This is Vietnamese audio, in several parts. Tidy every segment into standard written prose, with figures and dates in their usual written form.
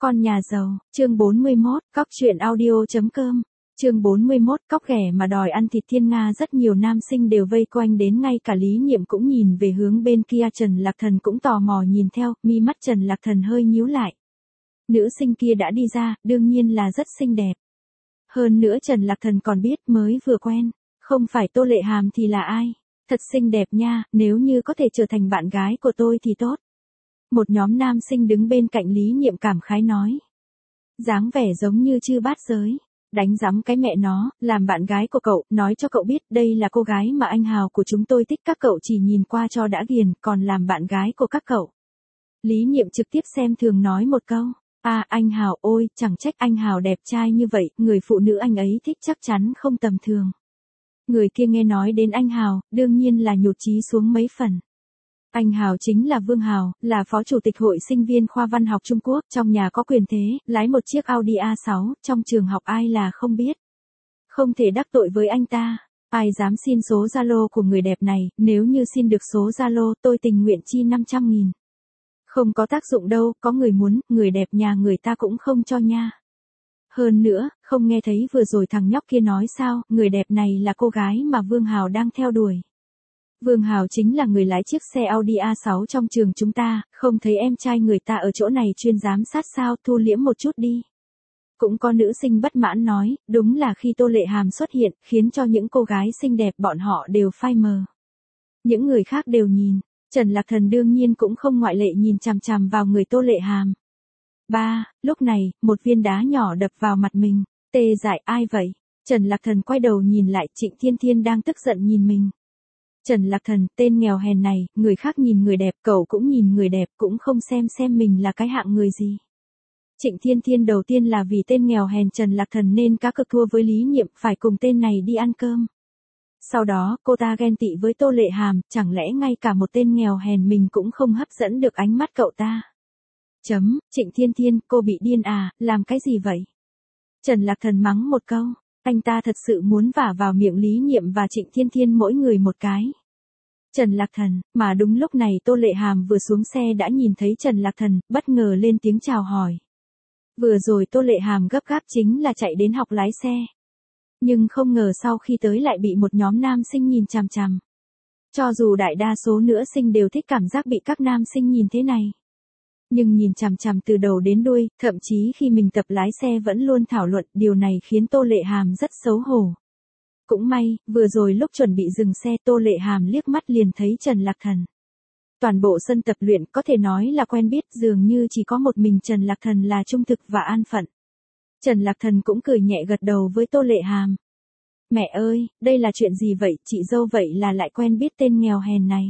Con nhà giàu, chương 41, cóc truyện audio.com. Chương 41, cóc ghẻ mà đòi ăn thịt thiên nga. Rất nhiều nam sinh đều vây quanh đến, ngay cả Lý Nhiệm cũng nhìn về hướng bên kia. Trần Lạc Thần cũng tò mò nhìn theo, mi mắt Trần Lạc Thần hơi nhíu lại. Nữ sinh kia đã đi ra, đương nhiên là rất xinh đẹp. Hơn nữa Trần Lạc Thần còn biết mới vừa quen, không phải Tô Lệ Hàm thì là ai. Thật xinh đẹp nha, nếu như có thể trở thành bạn gái của tôi thì tốt. Một nhóm nam sinh đứng bên cạnh Lý Nhiệm cảm khái nói. Dáng vẻ giống như chư bát giới. Đánh rắm cái mẹ nó, làm bạn gái của cậu, nói cho cậu biết đây là cô gái mà anh Hào của chúng tôi thích, các cậu chỉ nhìn qua cho đã ghiền, còn làm bạn gái của các cậu. Lý Nhiệm trực tiếp xem thường nói một câu. Anh Hào, ôi, chẳng trách anh Hào đẹp trai như vậy, người phụ nữ anh ấy thích chắc chắn không tầm thường. Người kia nghe nói đến anh Hào, đương nhiên là nhụt chí xuống mấy phần. Anh Hào chính là Vương Hào, là phó chủ tịch hội sinh viên khoa văn học Trung Quốc, trong nhà có quyền thế, lái một chiếc Audi A6, trong trường học ai là không biết. Không thể đắc tội với anh ta, ai dám xin số Zalo của người đẹp này, nếu như xin được số Zalo tôi tình nguyện chi 500.000. Không có tác dụng đâu, có người muốn, người đẹp nhà người ta cũng không cho nha. Hơn nữa, không nghe thấy vừa rồi thằng nhóc kia nói sao, người đẹp này là cô gái mà Vương Hào đang theo đuổi. Vương Hào chính là người lái chiếc xe Audi A6 trong trường chúng ta, không thấy em trai người ta ở chỗ này chuyên giám sát sao, thu liễm một chút đi. Cũng có nữ sinh bất mãn nói, đúng là khi Tô Lệ Hàm xuất hiện, khiến cho những cô gái xinh đẹp bọn họ đều phai mờ. Những người khác đều nhìn, Trần Lạc Thần đương nhiên cũng không ngoại lệ, nhìn chằm chằm vào người Tô Lệ Hàm. Lúc này, một viên đá nhỏ đập vào mặt mình, tê dại, ai vậy? Trần Lạc Thần quay đầu nhìn lại, Trịnh Thiên Thiên đang tức giận nhìn mình. Trần Lạc Thần, tên nghèo hèn này, người khác nhìn người đẹp, cậu cũng nhìn người đẹp, cũng không xem mình là cái hạng người gì. Trịnh Thiên Thiên đầu tiên là vì tên nghèo hèn Trần Lạc Thần nên cá cược thua với Lý Nhiệm, phải cùng tên này đi ăn cơm. Sau đó, cô ta ghen tị với Tô Lệ Hàm, chẳng lẽ ngay cả một tên nghèo hèn mình cũng không hấp dẫn được ánh mắt cậu ta. Trịnh Thiên Thiên, cô bị điên à, làm cái gì vậy? Trần Lạc Thần mắng một câu. Anh ta thật sự muốn vả vào miệng Lý Nhiệm và Trịnh Thiên Thiên mỗi người một cái. Trần Lạc Thần, mà đúng lúc này Tô Lệ Hàm vừa xuống xe đã nhìn thấy Trần Lạc Thần, bất ngờ lên tiếng chào hỏi. Vừa rồi Tô Lệ Hàm gấp gáp chính là chạy đến học lái xe. Nhưng không ngờ sau khi tới lại bị một nhóm nam sinh nhìn chằm chằm. Cho dù đại đa số nữ sinh đều thích cảm giác bị các nam sinh nhìn thế này. Nhưng nhìn chằm chằm từ đầu đến đuôi, thậm chí khi mình tập lái xe vẫn luôn thảo luận, điều này khiến Tô Lệ Hàm rất xấu hổ. Cũng may, vừa rồi lúc chuẩn bị dừng xe Tô Lệ Hàm liếc mắt liền thấy Trần Lạc Thần. Toàn bộ sân tập luyện có thể nói là quen biết, dường như chỉ có một mình Trần Lạc Thần là trung thực và an phận. Trần Lạc Thần cũng cười nhẹ gật đầu với Tô Lệ Hàm. Mẹ ơi, đây là chuyện gì vậy, chị dâu vậy là lại quen biết tên nghèo hèn này.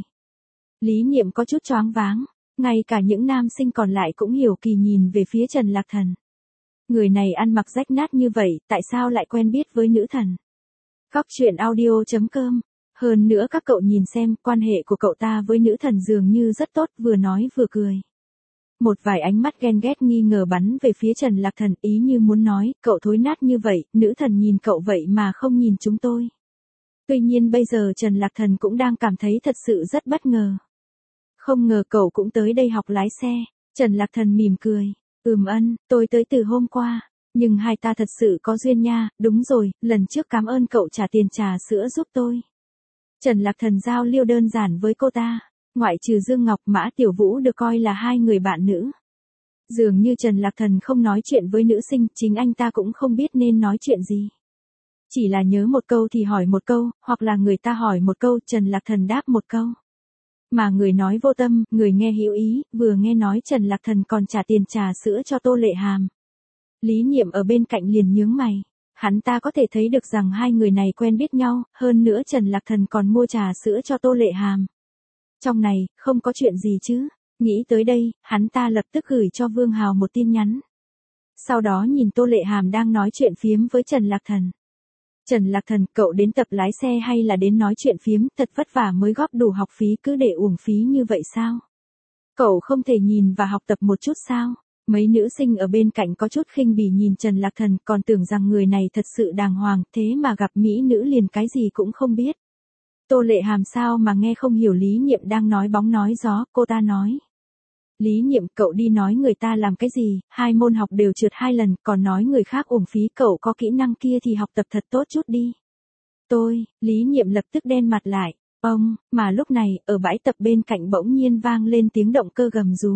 Lý Nhiệm có chút choáng váng. Ngay cả những nam sinh còn lại cũng hiểu kỳ nhìn về phía Trần Lạc Thần. Người này ăn mặc rách nát như vậy, tại sao lại quen biết với nữ thần? Cóc truyện audio.com. Hơn nữa các cậu nhìn xem, quan hệ của cậu ta với nữ thần dường như rất tốt, vừa nói vừa cười. Một vài ánh mắt ghen ghét nghi ngờ bắn về phía Trần Lạc Thần, ý như muốn nói, cậu thối nát như vậy, nữ thần nhìn cậu vậy mà không nhìn chúng tôi. Tuy nhiên bây giờ Trần Lạc Thần cũng đang cảm thấy thật sự rất bất ngờ. Không ngờ cậu cũng tới đây học lái xe. Trần Lạc Thần mỉm cười. Tôi tới từ hôm qua. Nhưng hai ta thật sự có duyên nha, đúng rồi, lần trước cảm ơn cậu trả tiền trà sữa giúp tôi. Trần Lạc Thần giao lưu đơn giản với cô ta. Ngoại trừ Dương Ngọc, Mã Tiểu Vũ được coi là hai người bạn nữ. Dường như Trần Lạc Thần không nói chuyện với nữ sinh, chính anh ta cũng không biết nên nói chuyện gì. Chỉ là nhớ một câu thì hỏi một câu, hoặc là người ta hỏi một câu, Trần Lạc Thần đáp một câu. Mà người nói vô tâm, người nghe hữu ý, vừa nghe nói Trần Lạc Thần còn trả tiền trà sữa cho Tô Lệ Hàm. Lý Nhiệm ở bên cạnh liền nhướng mày. Hắn ta có thể thấy được rằng hai người này quen biết nhau, hơn nữa Trần Lạc Thần còn mua trà sữa cho Tô Lệ Hàm. Trong này, không có chuyện gì chứ. Nghĩ tới đây, hắn ta lập tức gửi cho Vương Hào một tin nhắn. Sau đó nhìn Tô Lệ Hàm đang nói chuyện phiếm với Trần Lạc Thần. Trần Lạc Thần, cậu đến tập lái xe hay là đến nói chuyện phiếm, thật vất vả mới góp đủ học phí cứ để uổng phí như vậy sao? Cậu không thể nhìn và học tập một chút sao? Mấy nữ sinh ở bên cạnh có chút khinh bỉ nhìn Trần Lạc Thần, còn tưởng rằng người này thật sự đàng hoàng, thế mà gặp mỹ nữ liền cái gì cũng không biết. Tô Lệ Hàm sao mà nghe không hiểu Lý Nhiệm đang nói bóng nói gió, cô ta nói. Lý Nhiệm, cậu đi nói người ta làm cái gì, 2 môn học đều trượt 2 lần, còn nói người khác uổng phí, cậu có kỹ năng kia thì học tập thật tốt chút đi. Lý Nhiệm lập tức đen mặt lại. Mà lúc này, ở bãi tập bên cạnh bỗng nhiên vang lên tiếng động cơ gầm rú.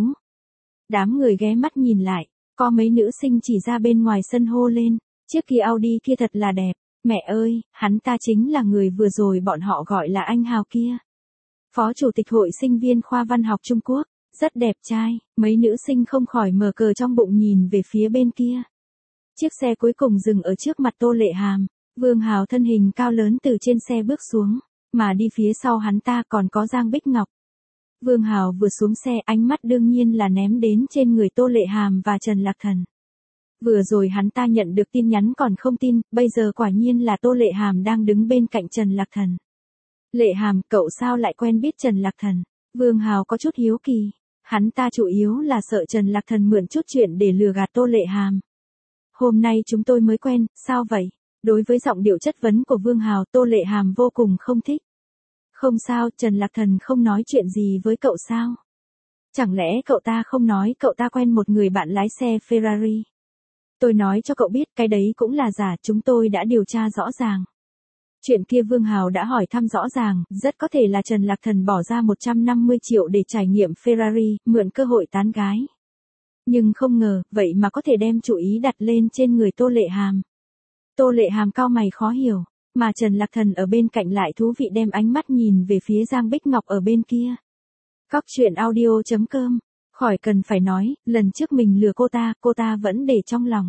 Đám người ghé mắt nhìn lại, có mấy nữ sinh chỉ ra bên ngoài sân hô lên, chiếc Kia Audi kia thật là đẹp, mẹ ơi, hắn ta chính là người vừa rồi bọn họ gọi là anh Hào kia. Phó chủ tịch hội sinh viên khoa văn học Trung Quốc, rất đẹp trai, mấy nữ sinh không khỏi mở cờ trong bụng nhìn về phía bên kia. Chiếc xe cuối cùng dừng ở trước mặt Tô Lệ Hàm, Vương Hào thân hình cao lớn từ trên xe bước xuống, mà đi phía sau hắn ta còn có Giang Bích Ngọc. Vương Hào vừa xuống xe, ánh mắt đương nhiên là ném đến trên người Tô Lệ Hàm và Trần Lạc Thần. Vừa rồi hắn ta nhận được tin nhắn còn không tin, bây giờ quả nhiên là Tô Lệ Hàm đang đứng bên cạnh Trần Lạc Thần. Lệ Hàm, cậu sao lại quen biết Trần Lạc Thần? Vương Hào có chút hiếu kỳ. Hắn ta chủ yếu là sợ Trần Lạc Thần mượn chút chuyện để lừa gạt Tô Lệ Hàm. Hôm nay chúng tôi mới quen, sao vậy? Đối với giọng điệu chất vấn của Vương Hào, Tô Lệ Hàm vô cùng không thích. Không sao, Trần Lạc Thần không nói chuyện gì với cậu sao? Chẳng lẽ cậu ta không nói cậu ta quen một người bạn lái xe Ferrari? Tôi nói cho cậu biết cái đấy cũng là giả, chúng tôi đã điều tra rõ ràng. Chuyện kia Vương Hào đã hỏi thăm rõ ràng, rất có thể là Trần Lạc Thần bỏ ra 150 triệu để trải nghiệm Ferrari, mượn cơ hội tán gái. Nhưng không ngờ, vậy mà có thể đem chủ ý đặt lên trên người Tô Lệ Hàm. Tô Lệ Hàm cau mày khó hiểu, mà Trần Lạc Thần ở bên cạnh lại thú vị đem ánh mắt nhìn về phía Giang Bích Ngọc ở bên kia. Cóc truyện audio.com, khỏi cần phải nói, lần trước mình lừa cô ta vẫn để trong lòng.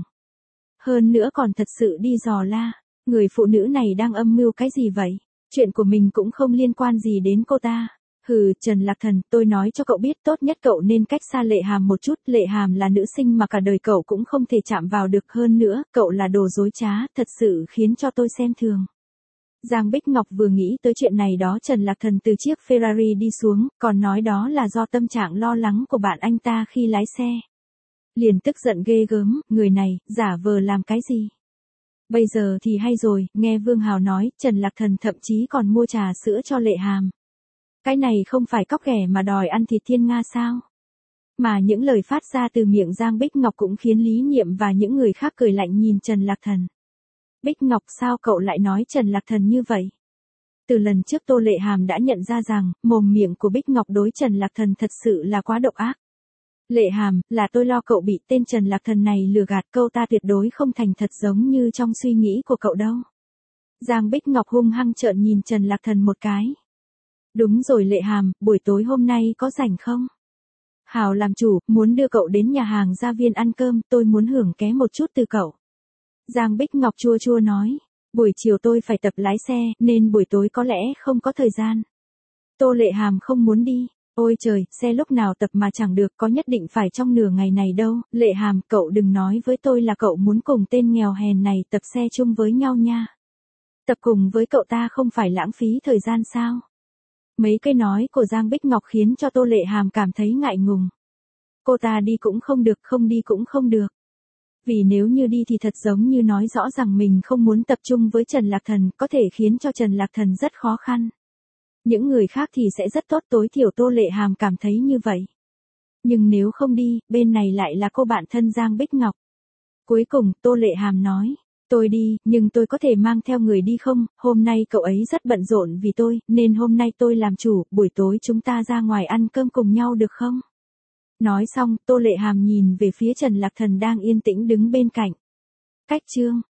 Hơn nữa còn thật sự đi dò la, người phụ nữ này đang âm mưu cái gì vậy? Chuyện của mình cũng không liên quan gì đến cô ta. Hừ, Trần Lạc Thần, tôi nói cho cậu biết tốt nhất cậu nên cách xa Lệ Hàm một chút, Lệ Hàm là nữ sinh mà cả đời cậu cũng không thể chạm vào được, hơn nữa, cậu là đồ dối trá, thật sự khiến cho tôi xem thường. Giang Bích Ngọc vừa nghĩ tới chuyện này đó, Trần Lạc Thần từ chiếc Ferrari đi xuống, còn nói đó là do tâm trạng lo lắng của bạn anh ta khi lái xe. Liền tức giận ghê gớm, người này, giả vờ làm cái gì? Bây giờ thì hay rồi, nghe Vương Hào nói, Trần Lạc Thần thậm chí còn mua trà sữa cho Lệ Hàm. Cái này không phải cóc ghẻ mà đòi ăn thịt thiên nga sao? Mà những lời phát ra từ miệng Giang Bích Ngọc cũng khiến Lý Nhiệm và những người khác cười lạnh nhìn Trần Lạc Thần. Bích Ngọc, sao cậu lại nói Trần Lạc Thần như vậy? Từ lần trước Tô Lệ Hàm đã nhận ra rằng, mồm miệng của Bích Ngọc đối Trần Lạc Thần thật sự là quá độc ác. Lệ Hàm, là tôi lo cậu bị tên Trần Lạc Thần này lừa gạt, câu ta tuyệt đối không thành thật giống như trong suy nghĩ của cậu đâu. Giang Bích Ngọc hung hăng trợn nhìn Trần Lạc Thần một cái. Đúng rồi Lệ Hàm, buổi tối hôm nay có rảnh không? Hào làm chủ, muốn đưa cậu đến nhà hàng Gia Viên ăn cơm, tôi muốn hưởng ké một chút từ cậu. Giang Bích Ngọc chua chua nói, buổi chiều tôi phải tập lái xe, nên buổi tối có lẽ không có thời gian. Tô Lệ Hàm không muốn đi. Ôi trời, xe lúc nào tập mà chẳng được, có nhất định phải trong nửa ngày này đâu. Lệ Hàm, cậu đừng nói với tôi là cậu muốn cùng tên nghèo hèn này tập xe chung với nhau nha. Tập cùng với cậu ta không phải lãng phí thời gian sao? Mấy câu nói của Giang Bích Ngọc khiến cho Tô Lệ Hàm cảm thấy ngại ngùng. Cô ta đi cũng không được, không đi cũng không được. Vì nếu như đi thì thật giống như nói rõ rằng mình không muốn tập trung với Trần Lạc Thần, có thể khiến cho Trần Lạc Thần rất khó khăn. Những người khác thì sẽ rất tốt, tối thiểu Tô Lệ Hàm cảm thấy như vậy. Nhưng nếu không đi, bên này lại là cô bạn thân Giang Bích Ngọc. Cuối cùng, Tô Lệ Hàm nói, tôi đi, nhưng tôi có thể mang theo người đi không? Hôm nay cậu ấy rất bận rộn vì tôi, nên hôm nay tôi làm chủ, buổi tối chúng ta ra ngoài ăn cơm cùng nhau được không? Nói xong, Tô Lệ Hàm nhìn về phía Trần Lạc Thần đang yên tĩnh đứng bên cạnh. Cách chương